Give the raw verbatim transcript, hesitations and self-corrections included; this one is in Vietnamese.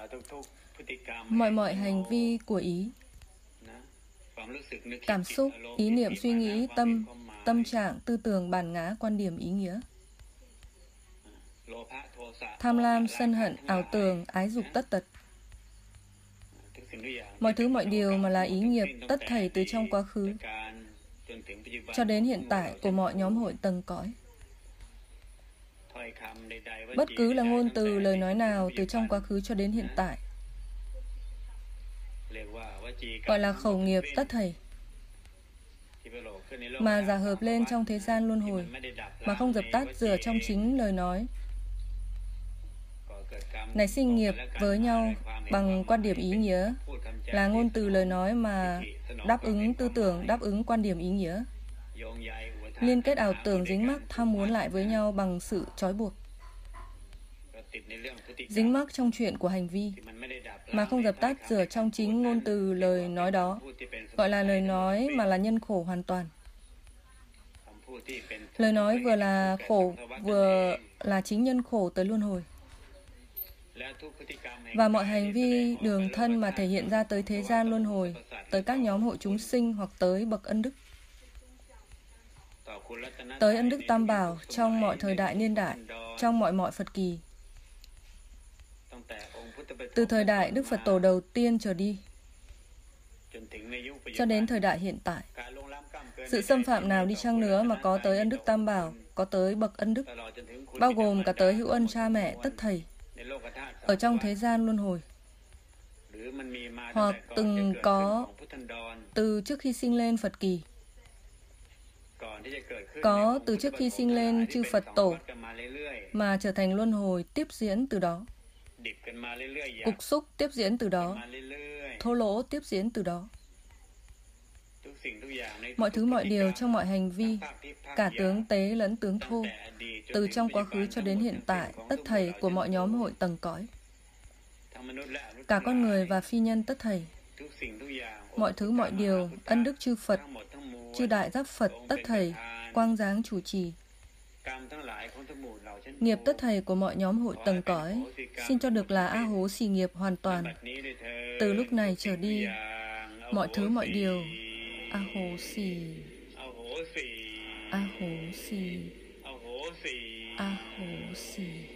Mọi mọi hành vi của ý, cảm xúc, ý niệm, suy nghĩ, tâm, tâm trạng, tư tưởng, bản ngã, quan điểm, ý nghĩa. Tham lam, sân hận, ảo tưởng, ái dục, tất tật. Mọi thứ mọi điều mà là ý nghiệp tất thảy từ trong quá khứ cho đến hiện tại của mọi nhóm hội tầng cõi. Bất cứ là ngôn từ, lời nói nào từ trong quá khứ cho đến hiện tại gọi là khẩu nghiệp tất thảy, mà giả hợp lên trong thế gian luân hồi, mà không dập tắt dựa trong chính lời nói, nảy sinh nghiệp với nhau bằng quan điểm ý nghĩa, là ngôn từ lời nói mà đáp ứng tư tưởng, đáp ứng quan điểm ý nghĩa, liên kết ảo tưởng dính mắc tham muốn lại với nhau bằng sự trói buộc, dính mắc trong chuyện của hành vi mà không dập tắt dựa trong chính ngôn từ lời nói đó, gọi là lời nói mà là nhân khổ hoàn toàn. Lời nói vừa là khổ, vừa là chính nhân khổ tới luân hồi. Và mọi hành vi đường thân mà thể hiện ra tới thế gian luân hồi, tới các nhóm hội chúng sinh hoặc tới bậc ân đức, tới ân đức Tam Bảo trong mọi thời đại niên đại, trong mọi mọi Phật kỳ, từ thời đại Đức Phật Tổ đầu tiên trở đi cho đến thời đại hiện tại. Sự xâm phạm nào đi chăng nữa mà có tới ân đức Tam Bảo, có tới bậc ân đức, bao gồm cả tới hữu ân cha mẹ tất thảy, ở trong thế gian luân hồi, hoặc từng có từ trước khi sinh lên Phật kỳ, có từ trước khi sinh lên chư Phật Tổ, mà trở thành luân hồi tiếp diễn từ đó, cục xúc tiếp diễn từ đó, thô lỗ tiếp diễn từ đó. Mọi thứ mọi điều trong mọi hành vi, cả tướng tế lẫn tướng thô, từ trong quá khứ cho đến hiện tại, tất thảy của mọi nhóm hội tầng cõi, cả con người và phi nhân tất thảy, mọi thứ mọi điều, ân đức chư Phật, chư đại giác Phật tất thảy, quang dáng chủ trì, nghiệp tất thảy của mọi nhóm hội tầng cõi, xin cho được là A Hố xì nghiệp hoàn toàn. Từ lúc này trở đi, mọi thứ mọi điều, A Hố xì, A Hố xì, A Hố xì.